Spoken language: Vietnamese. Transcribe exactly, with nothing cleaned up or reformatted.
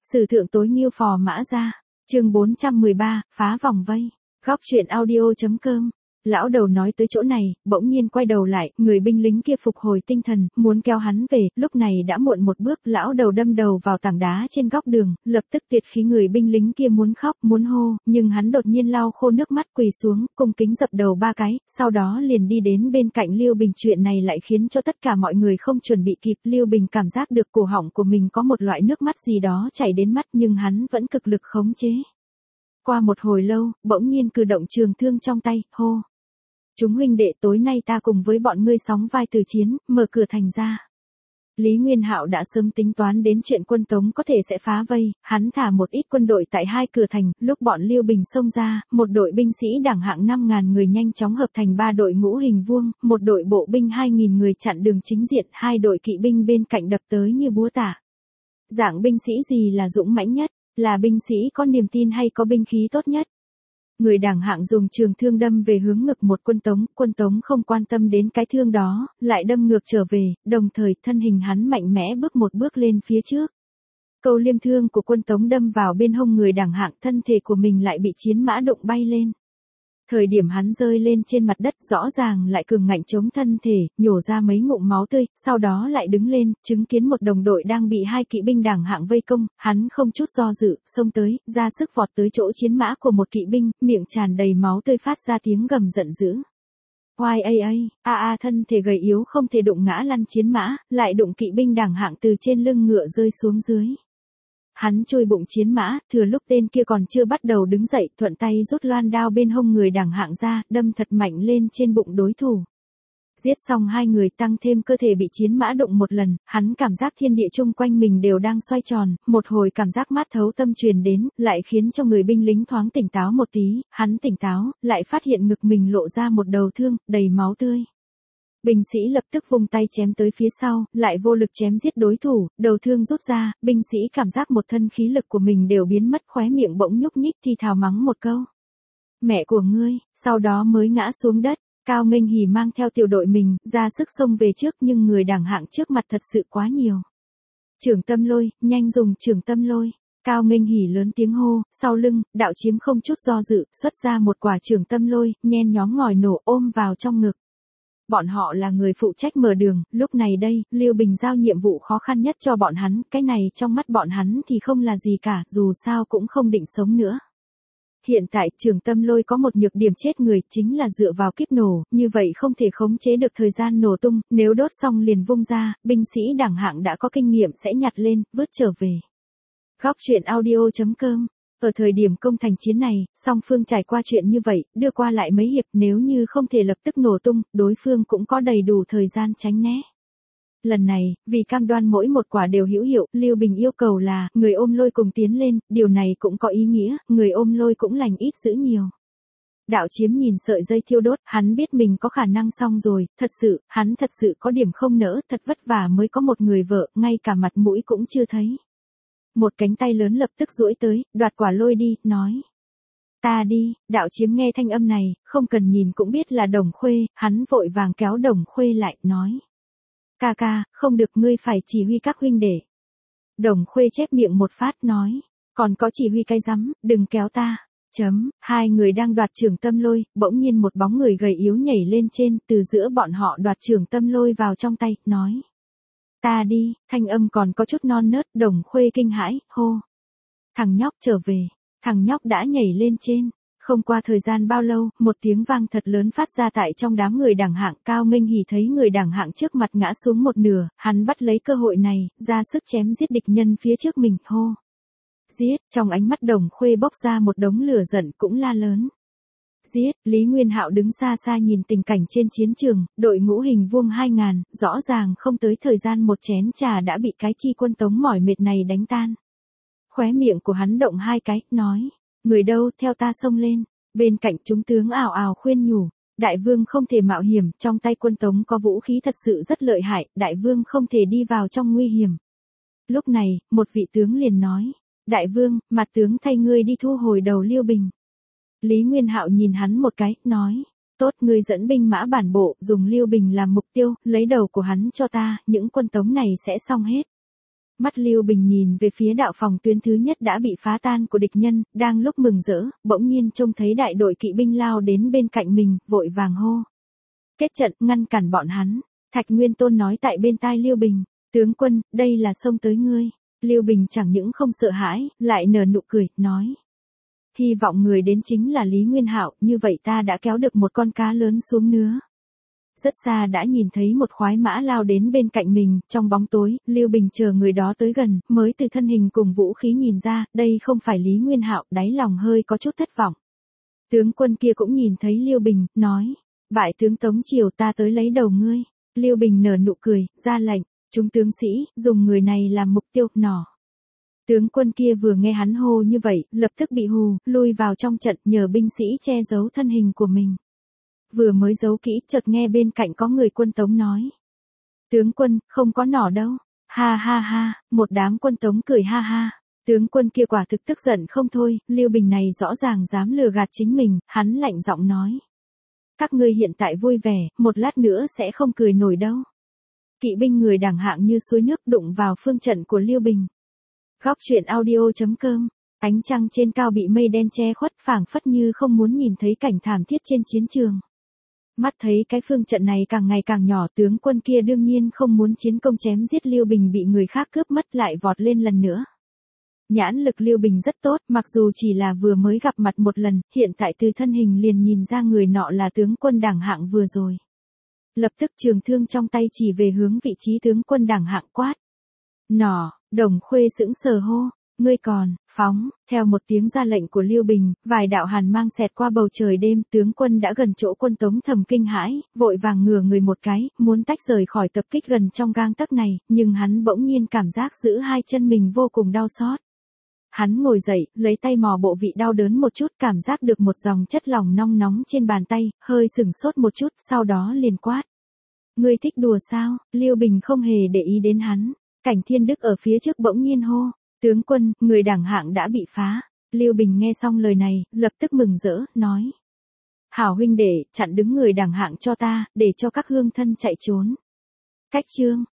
Sử thượng tối nghiêu phò mã ra. Chương bốn trăm mười ba, phá vòng vây. Góc truyện audio.com. Lão đầu nói tới chỗ này, bỗng nhiên quay đầu lại, người binh lính kia phục hồi tinh thần, muốn kéo hắn về, lúc này đã muộn một bước, lão đầu đâm đầu vào tảng đá trên góc đường, lập tức tuyệt khí người binh lính kia muốn khóc, muốn hô, nhưng hắn đột nhiên lau khô nước mắt quỳ xuống, cung kính dập đầu ba cái, sau đó liền đi đến bên cạnh Liêu Bình. Chuyện này lại khiến cho tất cả mọi người không chuẩn bị kịp, Liêu Bình cảm giác được cổ họng của mình có một loại nước mắt gì đó chảy đến mắt nhưng hắn vẫn cực lực khống chế. Qua một hồi lâu, bỗng nhiên cử động trường thương trong tay, hô. Chúng huynh đệ, tối nay ta cùng với bọn ngươi sóng vai từ chiến, mở cửa thành ra. Lý Nguyên Hạo đã sớm tính toán đến chuyện quân Tống có thể sẽ phá vây, hắn thả một ít quân đội tại hai cửa thành, lúc bọn Liêu Bình xông ra, một đội binh sĩ đẳng hạng năm ngàn người nhanh chóng hợp thành ba đội ngũ hình vuông, một đội bộ binh hai nghìn người chặn đường chính diện, hai đội kỵ binh bên cạnh đập tới như búa tạ. Dạng binh sĩ gì là dũng mãnh nhất, là binh sĩ có niềm tin hay có binh khí tốt nhất? Người đảng hạng dùng trường thương đâm về hướng ngực một quân Tống, quân Tống không quan tâm đến cái thương đó, lại đâm ngược trở về, đồng thời thân hình hắn mạnh mẽ bước một bước lên phía trước. Câu liêm thương của quân Tống đâm vào bên hông người đảng hạng, thân thể của mình lại bị chiến mã đụng bay lên. Thời điểm hắn rơi lên trên mặt đất rõ ràng lại cường ngạnh chống thân thể, nhổ ra mấy ngụm máu tươi, sau đó lại đứng lên, chứng kiến một đồng đội đang bị hai kỵ binh đảng hạng vây công, hắn không chút do dự, xông tới, ra sức vọt tới chỗ chiến mã của một kỵ binh, miệng tràn đầy máu tươi phát ra tiếng gầm giận dữ. Oai a a, a a thân thể gầy yếu không thể đụng ngã lăn chiến mã, lại đụng kỵ binh đảng hạng từ trên lưng ngựa rơi xuống dưới. Hắn chui bụng chiến mã, thừa lúc tên kia còn chưa bắt đầu đứng dậy, thuận tay rút loan đao bên hông người đảng hạng ra, đâm thật mạnh lên trên bụng đối thủ. Giết xong hai người, tăng thêm cơ thể bị chiến mã đụng một lần, hắn cảm giác thiên địa chung quanh mình đều đang xoay tròn, một hồi cảm giác mát thấu tâm truyền đến, lại khiến cho người binh lính thoáng tỉnh táo một tí, hắn tỉnh táo, lại phát hiện ngực mình lộ ra một đầu thương, đầy máu tươi. Binh sĩ lập tức vung tay chém tới phía sau, lại vô lực chém giết đối thủ, đầu thương rút ra, binh sĩ cảm giác một thân khí lực của mình đều biến mất, khóe miệng bỗng nhúc nhích thì thào mắng một câu. Mẹ của ngươi, sau đó mới ngã xuống đất, Cao Nghênh Hỉ mang theo tiểu đội mình, ra sức xông về trước nhưng người đảng hạng trước mặt thật sự quá nhiều. Trưởng tâm lôi, nhanh dùng trưởng tâm lôi. Cao Nghênh Hỉ lớn tiếng hô, sau lưng, Đạo Chiếm không chút do dự, xuất ra một quả trưởng tâm lôi, nhen nhóm ngòi nổ ôm vào trong ngực. Bọn họ là người phụ trách mở đường, lúc này đây, Liêu Bình giao nhiệm vụ khó khăn nhất cho bọn hắn, cái này trong mắt bọn hắn thì không là gì cả, dù sao cũng không định sống nữa. Hiện tại, trường tâm lôi có một nhược điểm chết người, chính là dựa vào kíp nổ, như vậy không thể khống chế được thời gian nổ tung, nếu đốt xong liền vung ra, binh sĩ đẳng hạng đã có kinh nghiệm sẽ nhặt lên, vứt trở về. Góc truyện audio.com. Ở thời điểm công thành chiến này, song phương trải qua chuyện như vậy, đưa qua lại mấy hiệp, nếu như không thể lập tức nổ tung, đối phương cũng có đầy đủ thời gian tránh né. Lần này, vì cam đoan mỗi một quả đều hữu hiệu, Liêu Bình yêu cầu là, người ôm lôi cùng tiến lên, điều này cũng có ý nghĩa, người ôm lôi cũng lành ít dữ nhiều. Đạo Chiếm nhìn sợi dây thiêu đốt, hắn biết mình có khả năng xong rồi, thật sự, hắn thật sự có điểm không nỡ, thật vất vả mới có một người vợ, ngay cả mặt mũi cũng chưa thấy. Một cánh tay lớn lập tức duỗi tới, đoạt quả lôi đi, nói. Ta đi, Đạo Chiếm nghe thanh âm này, không cần nhìn cũng biết là Đồng Khuê, hắn vội vàng kéo Đồng Khuê lại, nói. Ca ca, không được, ngươi phải chỉ huy các huynh đệ. Đồng Khuê chép miệng một phát nói, còn có chỉ huy cái rắm, đừng kéo ta. Chấm, hai người đang đoạt trường tâm lôi, bỗng nhiên một bóng người gầy yếu nhảy lên trên, từ giữa bọn họ đoạt trường tâm lôi vào trong tay, nói. Ta đi, thanh âm còn có chút non nớt, Đồng Khuê kinh hãi, hô. Thằng nhóc trở về, thằng nhóc đã nhảy lên trên. Không qua thời gian bao lâu, một tiếng vang thật lớn phát ra tại trong đám người đảng hạng. Cao Nghênh Hỉ thấy người đảng hạng trước mặt ngã xuống một nửa, hắn bắt lấy cơ hội này, ra sức chém giết địch nhân phía trước mình, hô. Giết, trong ánh mắt Đồng Khuê bốc ra một đống lửa giận cũng la lớn. Giết, Lý Nguyên Hạo đứng xa xa nhìn tình cảnh trên chiến trường, đội ngũ hình vuông hai ngàn, rõ ràng không tới thời gian một chén trà đã bị cái chi quân Tống mỏi mệt này đánh tan. Khóe miệng của hắn động hai cái, nói. Người đâu, theo ta xông lên. Bên cạnh chúng tướng ào ào khuyên nhủ. Đại vương không thể mạo hiểm, trong tay quân Tống có vũ khí thật sự rất lợi hại, đại vương không thể đi vào trong nguy hiểm. Lúc này, một vị tướng liền nói. Đại vương, mặt tướng thay ngươi đi thu hồi đầu Liêu Bình. Lý Nguyên Hạo nhìn hắn một cái, nói. Tốt, ngươi dẫn binh mã bản bộ, dùng Liêu Bình làm mục tiêu, lấy đầu của hắn cho ta, những quân Tống này sẽ xong hết. Mắt Lưu Bình nhìn về phía đạo phòng tuyến thứ nhất đã bị phá tan của địch nhân, đang lúc mừng rỡ, bỗng nhiên trông thấy đại đội kỵ binh lao đến bên cạnh mình, vội vàng hô. Kết trận, ngăn cản bọn hắn. Thạch Nguyên Tôn nói tại bên tai Lưu Bình, tướng quân, đây là xông tới ngươi. Lưu Bình chẳng những không sợ hãi, lại nở nụ cười, nói. Hy vọng người đến chính là Lý Nguyên Hạo, như vậy ta đã kéo được một con cá lớn xuống nữa. Rất xa đã nhìn thấy một khoái mã lao đến bên cạnh mình, trong bóng tối, Lưu Bình chờ người đó tới gần, mới từ thân hình cùng vũ khí nhìn ra, đây không phải Lý Nguyên Hạo, đáy lòng hơi có chút thất vọng. Tướng quân kia cũng nhìn thấy Lưu Bình, nói, bại tướng Tống Triều ta tới lấy đầu ngươi. Lưu Bình nở nụ cười, ra lệnh, chúng tướng sĩ, dùng người này làm mục tiêu, nỏ. Tướng quân kia vừa nghe hắn hô như vậy, lập tức bị hù, lui vào trong trận nhờ binh sĩ che giấu thân hình của mình. Vừa mới giấu kỹ, chợt nghe bên cạnh có người quân Tống nói. Tướng quân, không có nỏ đâu. Ha ha ha, một đám quân Tống cười ha ha. Tướng quân kia quả thực tức giận không thôi, Lưu Bình này rõ ràng dám lừa gạt chính mình, hắn lạnh giọng nói. Các ngươi hiện tại vui vẻ, một lát nữa sẽ không cười nổi đâu. Kỵ binh người đẳng hạng như suối nước đụng vào phương trận của Lưu Bình. Góc truyện audio chấm com. Ánh trăng trên cao bị mây đen che khuất, phảng phất như không muốn nhìn thấy cảnh thảm thiết trên chiến trường. Mắt thấy cái phương trận này càng ngày càng nhỏ, tướng quân kia đương nhiên không muốn chiến công chém giết Lưu Bình bị người khác cướp mất, lại vọt lên lần nữa. Nhãn lực Lưu Bình rất tốt, mặc dù chỉ là vừa mới gặp mặt một lần, hiện tại từ thân hình liền nhìn ra người nọ là tướng quân đẳng hạng vừa rồi. Lập tức trường thương trong tay chỉ về hướng vị trí tướng quân đẳng hạng quát. Nỏ, Đồng Khuê sững sờ hô, ngươi còn, phóng, theo một tiếng ra lệnh của Lưu Bình, vài đạo hàn mang xẹt qua bầu trời đêm, tướng quân đã gần chỗ quân Tống thầm kinh hãi, vội vàng ngửa người một cái, muốn tách rời khỏi tập kích gần trong gang tấc này, nhưng hắn bỗng nhiên cảm giác giữ hai chân mình vô cùng đau xót. Hắn ngồi dậy, lấy tay mò bộ vị đau đớn một chút, cảm giác được một dòng chất lỏng nong nóng trên bàn tay, hơi sửng sốt một chút, sau đó liền quát. Ngươi thích đùa sao? Lưu Bình không hề để ý đến hắn. Cảnh Thiên Đức ở phía trước bỗng nhiên hô. Tướng quân, người đẳng hạng đã bị phá. Lưu Bình nghe xong lời này, lập tức mừng rỡ, nói. Hảo huynh đệ, chặn đứng người đẳng hạng cho ta, để cho các hương thân chạy trốn. Cách chương.